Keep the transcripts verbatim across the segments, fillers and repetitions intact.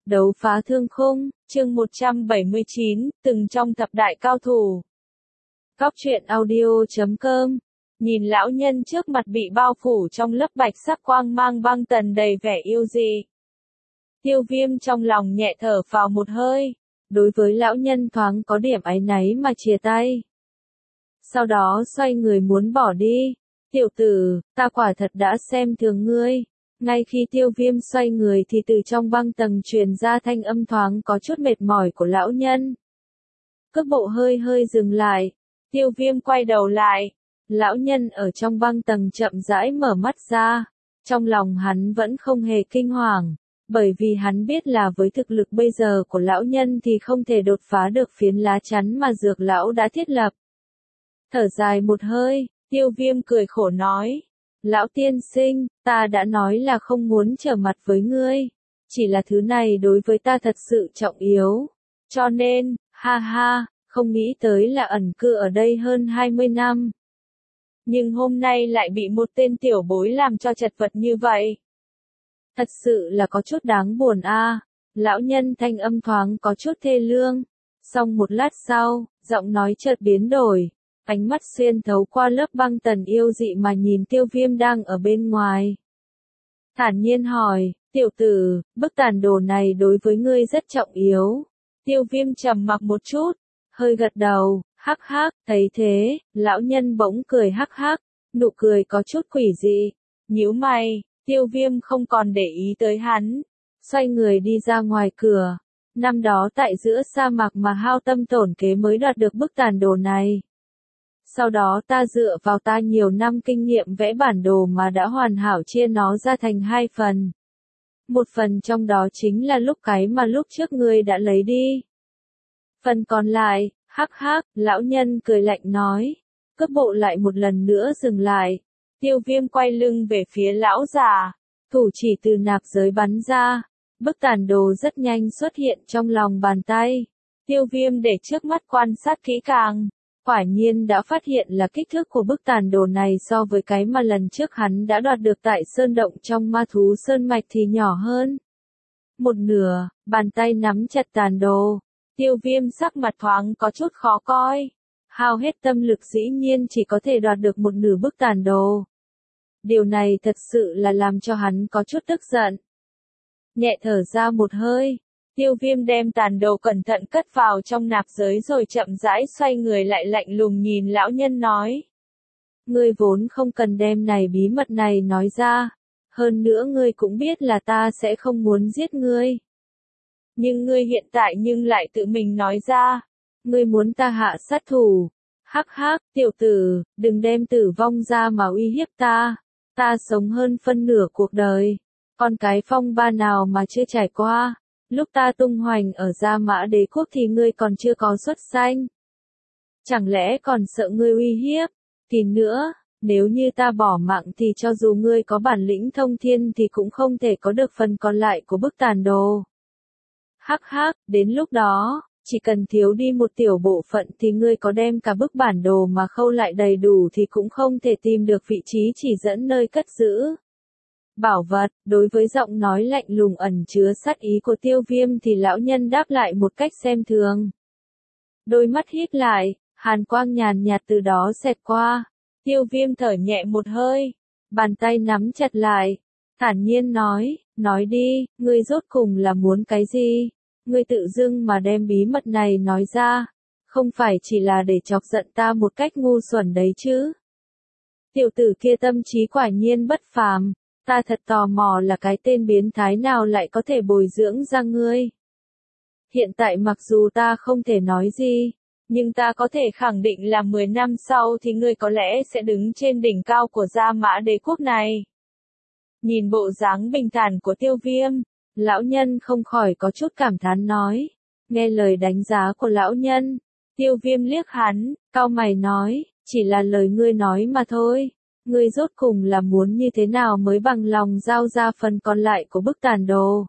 Đấu phá thương khung, chương một trăm bảy mươi chín, từng trong thập đại cao thủ. Góc truyện audio chấm com. Nhìn lão nhân trước mặt bị bao phủ trong lớp bạch sắc quang mang băng tần đầy vẻ yêu dị. Tiêu Viêm trong lòng nhẹ thở phào một hơi. Đối với lão nhân thoáng có điểm áy náy mà chìa tay. Sau đó xoay người muốn bỏ đi. Tiểu tử, ta quả thật đã xem thường ngươi. Ngay khi Tiêu Viêm xoay người thì từ trong băng tầng truyền ra thanh âm thoáng có chút mệt mỏi của lão nhân. Cước bộ hơi hơi dừng lại. Tiêu Viêm quay đầu lại. Lão nhân ở trong băng tầng chậm rãi mở mắt ra. Trong lòng hắn vẫn không hề kinh hoàng. Bởi vì hắn biết là với thực lực bây giờ của lão nhân thì không thể đột phá được phiến lá chắn mà dược lão đã thiết lập. Thở dài một hơi, Tiêu Viêm cười khổ nói. Lão tiên sinh, ta đã nói là không muốn trở mặt với ngươi. Chỉ là thứ này đối với ta thật sự trọng yếu. Cho nên, ha ha, không nghĩ tới là ẩn cư ở đây hơn hai mươi năm. Nhưng hôm nay lại bị một tên tiểu bối làm cho chật vật như vậy. Thật sự là có chút đáng buồn a. À. Lão nhân thanh âm thoáng có chút thê lương. Xong một lát sau, giọng nói chợt biến đổi. Ánh mắt xuyên thấu qua lớp băng tần yêu dị mà nhìn Tiêu Viêm đang ở bên ngoài. Thản nhiên hỏi, tiểu tử, bức tàn đồ này đối với ngươi rất trọng yếu. Tiêu Viêm trầm mặc một chút, hơi gật đầu, hắc hắc, thấy thế, lão nhân bỗng cười hắc hắc, nụ cười có chút quỷ dị. Nhíu mày, Tiêu Viêm không còn để ý tới hắn, xoay người đi ra ngoài cửa. Năm đó tại giữa sa mạc mà hao tâm tổn kế mới đoạt được bức tàn đồ này. Sau đó ta dựa vào ta nhiều năm kinh nghiệm vẽ bản đồ mà đã hoàn hảo chia nó ra thành hai phần. Một phần trong đó chính là lúc cái mà lúc trước ngươi đã lấy đi. Phần còn lại, hắc hắc, lão nhân cười lạnh nói. Cước bộ lại một lần nữa dừng lại. Tiêu Viêm quay lưng về phía lão già. Thủ chỉ từ nạp giới bắn ra. Bức tàn đồ rất nhanh xuất hiện trong lòng bàn tay. Tiêu Viêm để trước mắt quan sát kỹ càng. Quả nhiên đã phát hiện là kích thước của bức tàn đồ này so với cái mà lần trước hắn đã đoạt được tại sơn động trong ma thú sơn mạch thì nhỏ hơn. Một nửa, bàn tay nắm chặt tàn đồ. Tiêu Viêm sắc mặt thoáng có chút khó coi. Hao hết tâm lực dĩ nhiên chỉ có thể đoạt được một nửa bức tàn đồ. Điều này thật sự là làm cho hắn có chút tức giận. Nhẹ thở ra một hơi. Tiêu Viêm đem tàn đồ cẩn thận cất vào trong nạp giới rồi chậm rãi xoay người lại lạnh lùng nhìn lão nhân nói. Ngươi vốn không cần đem này bí mật này nói ra. Hơn nữa ngươi cũng biết là ta sẽ không muốn giết ngươi. Nhưng ngươi hiện tại nhưng lại tự mình nói ra. Ngươi muốn ta hạ sát thủ. Hắc hắc, tiểu tử, đừng đem tử vong ra mà uy hiếp ta. Ta sống hơn phân nửa cuộc đời. Còn cái phong ba nào mà chưa trải qua. Lúc ta tung hoành ở Gia Mã Đế Quốc thì ngươi còn chưa có xuất sanh. Chẳng lẽ còn sợ ngươi uy hiếp? Thì nữa, nếu như ta bỏ mạng thì cho dù ngươi có bản lĩnh thông thiên thì cũng không thể có được phần còn lại của bức tàn đồ. Hắc hắc, đến lúc đó, chỉ cần thiếu đi một tiểu bộ phận thì ngươi có đem cả bức bản đồ mà khâu lại đầy đủ thì cũng không thể tìm được vị trí chỉ dẫn nơi cất giữ. Bảo vật, đối với giọng nói lạnh lùng ẩn chứa sát ý của Tiêu Viêm thì lão nhân đáp lại một cách xem thường. Đôi mắt híp lại, hàn quang nhàn nhạt từ đó xẹt qua. Tiêu Viêm thở nhẹ một hơi, bàn tay nắm chặt lại, thản nhiên nói, nói đi, ngươi rốt cùng là muốn cái gì? Ngươi tự dưng mà đem bí mật này nói ra, không phải chỉ là để chọc giận ta một cách ngu xuẩn đấy chứ? Tiểu tử kia tâm trí quả nhiên bất phàm. Ta thật tò mò là cái tên biến thái nào lại có thể bồi dưỡng ra ngươi. Hiện tại mặc dù ta không thể nói gì, nhưng ta có thể khẳng định là mười năm sau thì ngươi có lẽ sẽ đứng trên đỉnh cao của Gia Mã Đế Quốc này. Nhìn bộ dáng bình thản của Tiêu Viêm, lão nhân không khỏi có chút cảm thán nói. Nghe lời đánh giá của lão nhân, Tiêu Viêm liếc hắn, cau mày nói, chỉ là lời ngươi nói mà thôi. Ngươi rốt cùng là muốn như thế nào mới bằng lòng giao ra phần còn lại của bức tàn đồ?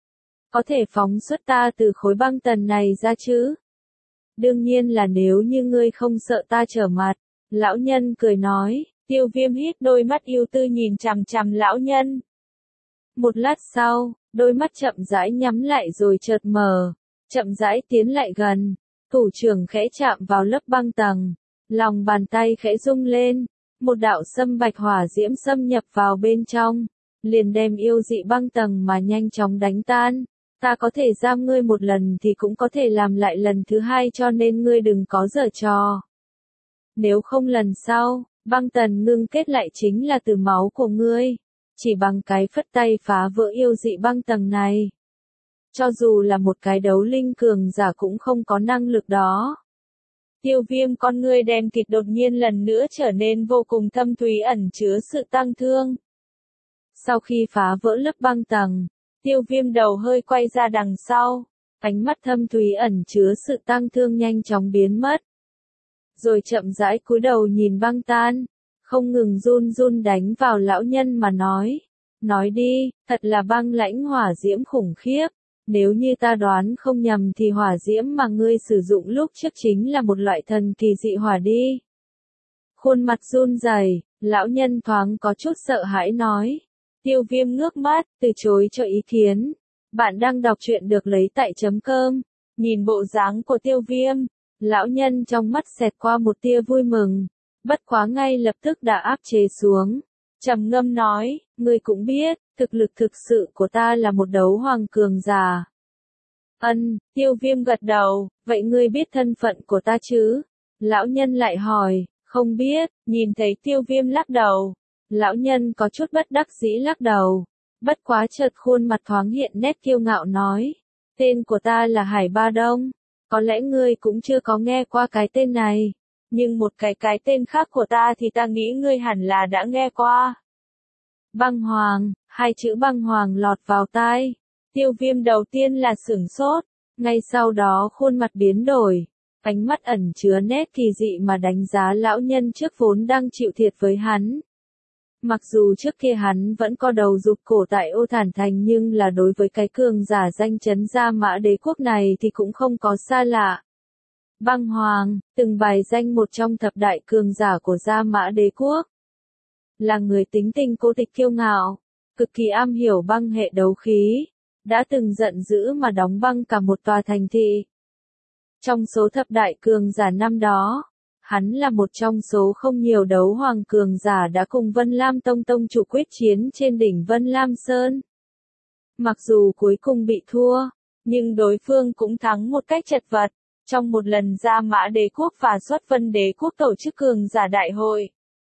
Có thể phóng xuất ta từ khối băng tần này ra chứ? Đương nhiên là nếu như ngươi không sợ ta trở mặt. Lão nhân cười nói. Tiêu Viêm hít đôi mắt yêu tư nhìn chằm chằm lão nhân. Một lát sau, đôi mắt chậm rãi nhắm lại rồi chợt mở, chậm rãi tiến lại gần, thủ trưởng khẽ chạm vào lớp băng tầng, lòng bàn tay khẽ rung lên, một đạo sâm bạch hỏa diễm xâm nhập vào bên trong, liền đem yêu dị băng tầng mà nhanh chóng đánh tan. Ta có thể giam ngươi một lần thì cũng có thể làm lại lần thứ hai, cho nên ngươi đừng có giở trò. Nếu không lần sau, băng tần ngưng kết lại chính là từ máu của ngươi. Chỉ bằng cái phất tay phá vỡ yêu dị băng tầng này. Cho dù là một cái đấu linh cường giả cũng không có năng lực đó. Tiêu Viêm con ngươi đen kịt đột nhiên lần nữa trở nên vô cùng thâm thúy, ẩn chứa sự tăng thương. Sau khi phá vỡ lớp băng tầng, Tiêu Viêm đầu hơi quay ra đằng sau, ánh mắt thâm thúy ẩn chứa sự tăng thương nhanh chóng biến mất. Rồi chậm rãi cúi đầu nhìn băng tan, không ngừng run run đánh vào lão nhân mà nói. Nói đi, thật là băng lãnh hỏa diễm khủng khiếp. Nếu như ta đoán không nhầm thì hỏa diễm mà ngươi sử dụng lúc trước chính là một loại thần kỳ dị hỏa đi. Khuôn mặt run rẩy, lão nhân thoáng có chút sợ hãi nói. Tiêu Viêm ngước mắt, từ chối cho ý kiến. Bạn đang đọc truyện được lấy tại chấm cơm. Nhìn bộ dáng của Tiêu Viêm, lão nhân trong mắt xẹt qua một tia vui mừng. Bất quá ngay lập tức đã áp chế xuống. Trầm ngâm nói, ngươi cũng biết, thực lực thực sự của ta là một đấu hoàng cường giả. Ân, Tiêu Viêm gật đầu, vậy ngươi biết thân phận của ta chứ? Lão nhân lại hỏi, không biết, nhìn thấy Tiêu Viêm lắc đầu. Lão nhân có chút bất đắc dĩ lắc đầu. Bất quá chợt khuôn mặt thoáng hiện nét kiêu ngạo nói, tên của ta là Hải Ba Đông. Có lẽ ngươi cũng chưa có nghe qua cái tên này. Nhưng một cái cái tên khác của ta thì ta nghĩ ngươi hẳn là đã nghe qua. Băng Hoàng, hai chữ Băng Hoàng lọt vào tai. Tiêu Viêm đầu tiên là sửng sốt, ngay sau đó khuôn mặt biến đổi, ánh mắt ẩn chứa nét kỳ dị mà đánh giá lão nhân trước vốn đang chịu thiệt với hắn. Mặc dù trước kia hắn vẫn có đầu rụt cổ tại Ô Thản Thành, nhưng là đối với cái cường giả danh chấn Gia Mã Đế quốc này thì cũng không có xa lạ. Băng Hoàng, từng bài danh một trong thập đại cường giả của Gia Mã Đế quốc. Là người tính tình cố tịch kiêu ngạo, cực kỳ am hiểu băng hệ đấu khí, đã từng giận dữ mà đóng băng cả một tòa thành thị. Trong số thập đại cường giả năm đó, hắn là một trong số không nhiều đấu hoàng cường giả đã cùng Vân Lam Tông Tông chủ quyết chiến trên đỉnh Vân Lam Sơn. Mặc dù cuối cùng bị thua, nhưng đối phương cũng thắng một cách chật vật. Trong một lần Gia Mã Đế quốc và Xuất Vân Đế quốc tổ chức cường giả đại hội,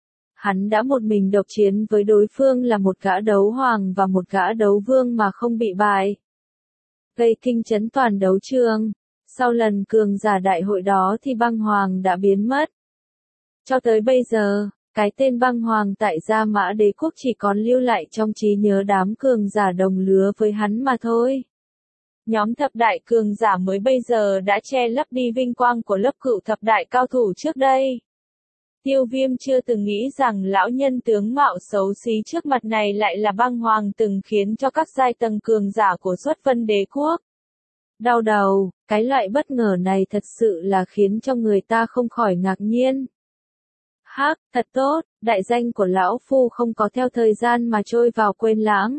hắn đã một mình độc chiến với đối phương là một gã đấu hoàng và một gã đấu vương mà không bị bại, gây kinh chấn toàn đấu trường. Sau lần cường giả đại hội đó thì Băng Hoàng đã biến mất. Cho tới bây giờ, cái tên Băng Hoàng tại Gia Mã Đế quốc chỉ còn lưu lại trong trí nhớ đám cường giả đồng lứa với hắn mà thôi. Nhóm thập đại cường giả mới bây giờ đã che lấp đi vinh quang của lớp cựu thập đại cao thủ trước đây. Tiêu Viêm chưa từng nghĩ rằng lão nhân tướng mạo xấu xí trước mặt này lại là Băng Hoàng từng khiến cho các giai tầng cường giả của Xuất Vân Đế quốc đau đầu. Cái loại bất ngờ này thật sự là khiến cho người ta không khỏi ngạc nhiên. Hắc, thật tốt, đại danh của lão phu không có theo thời gian mà trôi vào quên lãng.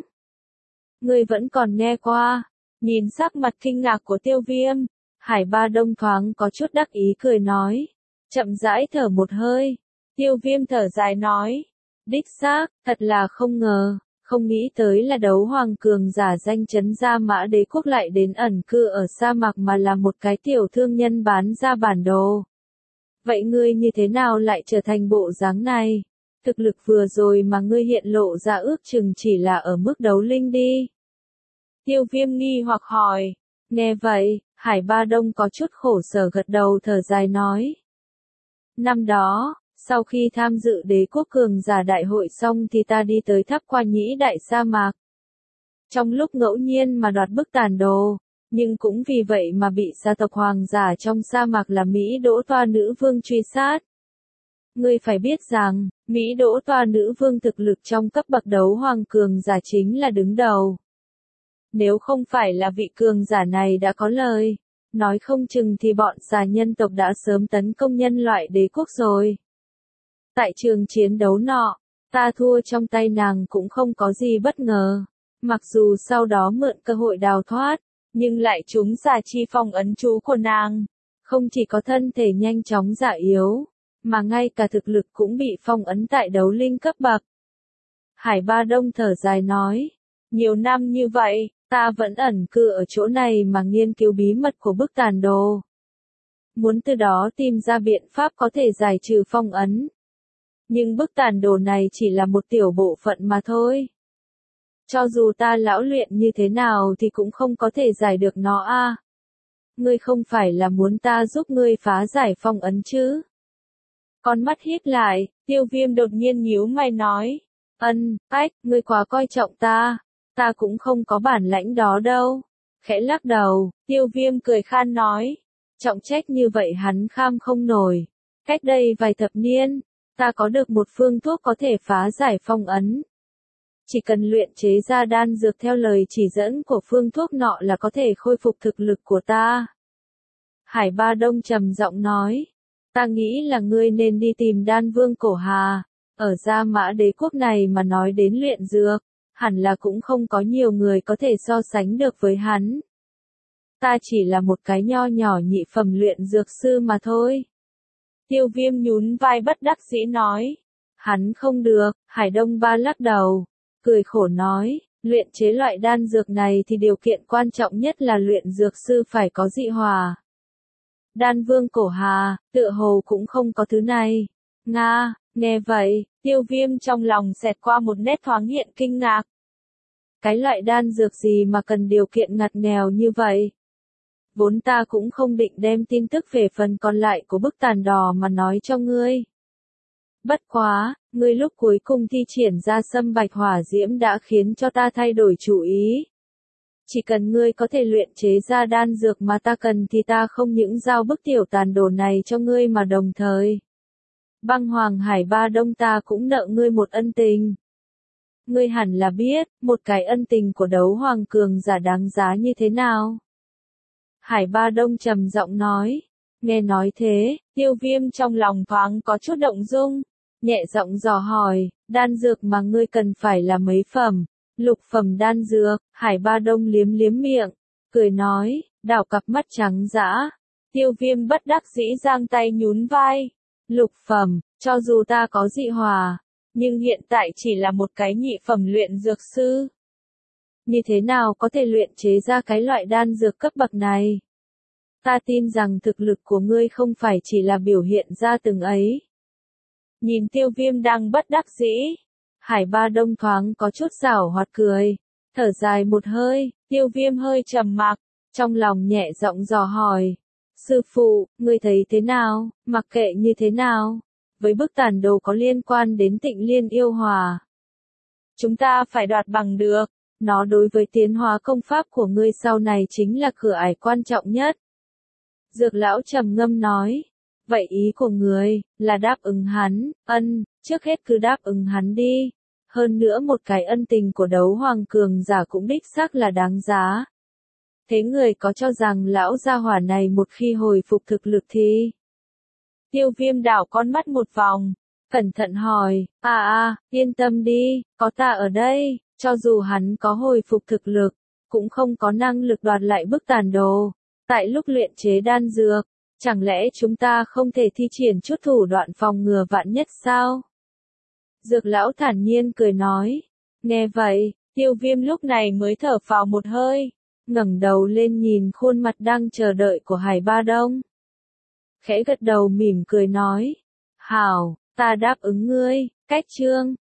Ngươi vẫn còn nghe qua. Nhìn sắc mặt kinh ngạc của Tiêu Viêm, Hải Ba Đông thoáng có chút đắc ý cười nói. Chậm rãi thở một hơi. Tiêu Viêm thở dài nói. Đích xác, thật là không ngờ, không nghĩ tới là đấu hoàng cường giả danh chấn Gia Mã Đế quốc lại đến ẩn cư ở sa mạc mà là một cái tiểu thương nhân bán ra bản đồ. Vậy ngươi như thế nào lại trở thành bộ dáng này? Thực lực vừa rồi mà ngươi hiện lộ ra ước chừng chỉ là ở mức đấu linh đi. Tiêu Viêm nghi hoặc hỏi. Nghe vậy, Hải Ba Đông có chút khổ sở gật đầu thở dài nói. Năm đó, sau khi tham dự đế quốc cường giả đại hội xong thì ta đi tới tháp Qua Nhĩ đại sa mạc. Trong lúc ngẫu nhiên mà đoạt bức tàn đồ, nhưng cũng vì vậy mà bị gia tộc hoàng giả trong sa mạc là Mỹ Đỗ Toa Nữ Vương truy sát. Ngươi phải biết rằng, Mỹ Đỗ Toa Nữ Vương thực lực trong cấp bậc đấu hoàng cường giả chính là đứng đầu. Nếu không phải là vị cường giả này đã có lời, nói không chừng thì bọn xà nhân tộc đã sớm tấn công nhân loại đế quốc rồi. Tại trường chiến đấu nọ, ta thua trong tay nàng cũng không có gì bất ngờ. Mặc dù sau đó mượn cơ hội đào thoát, nhưng lại trúng xà chi phong ấn chú của nàng. Không chỉ có thân thể nhanh chóng già yếu, mà ngay cả thực lực cũng bị phong ấn tại đấu linh cấp bậc. Hải Ba Đông thở dài nói, nhiều năm như vậy, ta vẫn ẩn cư ở chỗ này mà nghiên cứu bí mật của bức tàn đồ. Muốn từ đó tìm ra biện pháp có thể giải trừ phong ấn. Nhưng bức tàn đồ này chỉ là một tiểu bộ phận mà thôi. Cho dù ta lão luyện như thế nào thì cũng không có thể giải được nó a. Ngươi không phải là muốn ta giúp ngươi phá giải phong ấn chứ? Con mắt híp lại, Tiêu Viêm đột nhiên nhíu mày nói, ân, ách, ngươi quá coi trọng ta, ta cũng không có bản lãnh đó đâu. Khẽ lắc đầu, Tiêu Viêm cười khan nói, trọng trách như vậy hắn kham không nổi. Cách đây vài thập niên, ta có được một phương thuốc có thể phá giải phong ấn. Chỉ cần luyện chế ra đan dược theo lời chỉ dẫn của phương thuốc nọ là có thể khôi phục thực lực của ta. Hải Ba Đông trầm giọng nói, ta nghĩ là ngươi nên đi tìm đan vương Cổ Hà. Ở Gia Mã Đế quốc này mà nói đến luyện dược, hẳn là cũng không có nhiều người có thể so sánh được với hắn. Ta chỉ là một cái nho nhỏ nhị phẩm luyện dược sư mà thôi. Tiêu Viêm nhún vai bất đắc dĩ nói, hắn không được. Hải Đông Ba lắc đầu, cười khổ nói, luyện chế loại đan dược này thì điều kiện quan trọng nhất là luyện dược sư phải có dị hòa. Đan vương Cổ Hà, tựa hồ cũng không có thứ này. Nga, nghe vậy, Tiêu Viêm trong lòng xẹt qua một nét thoáng hiện kinh ngạc. Cái loại đan dược gì mà cần điều kiện ngặt nghèo như vậy? Vốn ta cũng không định đem tin tức về phần còn lại của bức tàn đỏ mà nói cho ngươi. Bất quá, ngươi lúc cuối cùng thi triển ra sâm bạch hỏa diễm đã khiến cho ta thay đổi chủ ý. Chỉ cần ngươi có thể luyện chế ra đan dược mà ta cần thì ta không những giao bức tiểu tàn đồ này cho ngươi mà đồng thời. Băng Hoàng Hải Ba Đông ta cũng nợ ngươi một ân tình. Ngươi hẳn là biết, một cái ân tình của đấu hoàng cường giả đáng giá như thế nào. Hải Ba Đông trầm giọng nói, nghe nói thế, Tiêu Viêm trong lòng thoáng có chút động dung, nhẹ giọng dò hỏi, đan dược mà ngươi cần phải là mấy phẩm? Lục phẩm đan dược. Hải Ba Đông liếm liếm miệng, cười nói, đảo cặp mắt trắng dã. Tiêu Viêm bất đắc dĩ giang tay nhún vai, lục phẩm, cho dù ta có dị hòa, nhưng hiện tại chỉ là một cái nhị phẩm luyện dược sư. Như thế nào có thể luyện chế ra cái loại đan dược cấp bậc này? Ta tin rằng thực lực của ngươi không phải chỉ là biểu hiện ra từng ấy. Nhìn Tiêu Viêm đang bất đắc dĩ, Hải Ba Đông thoáng có chút giảo hoạt cười, thở dài một hơi. Tiêu Viêm hơi trầm mặc, trong lòng nhẹ giọng dò hỏi, sư phụ, ngươi thấy thế nào? Mặc kệ như thế nào, với bức tàn đồ có liên quan đến Tịnh Liên yêu hòa, chúng ta phải đoạt bằng được. Nó đối với tiến hóa công pháp của ngươi sau này chính là cửa ải quan trọng nhất. Dược lão trầm ngâm nói, vậy ý của ngươi là đáp ứng hắn? Ân, trước hết cứ đáp ứng hắn đi. Hơn nữa một cái ân tình của đấu hoàng cường giả cũng đích xác là đáng giá. Thế người có cho rằng lão gia hỏa này một khi hồi phục thực lực thì? Tiêu Viêm đảo con mắt một vòng, cẩn thận hỏi, à à, yên tâm đi, có ta ở đây, cho dù hắn có hồi phục thực lực, cũng không có năng lực đoạt lại bức tàn đồ. Tại lúc luyện chế đan dược, chẳng lẽ chúng ta không thể thi triển chút thủ đoạn phòng ngừa vạn nhất sao? Dược lão thản nhiên cười nói. Nghe vậy, Tiêu Viêm lúc này mới thở phào một hơi, ngẩng đầu lên nhìn khuôn mặt đang chờ đợi của Hải Ba Đông. Khẽ gật đầu mỉm cười nói, hảo, ta đáp ứng ngươi. Cách chương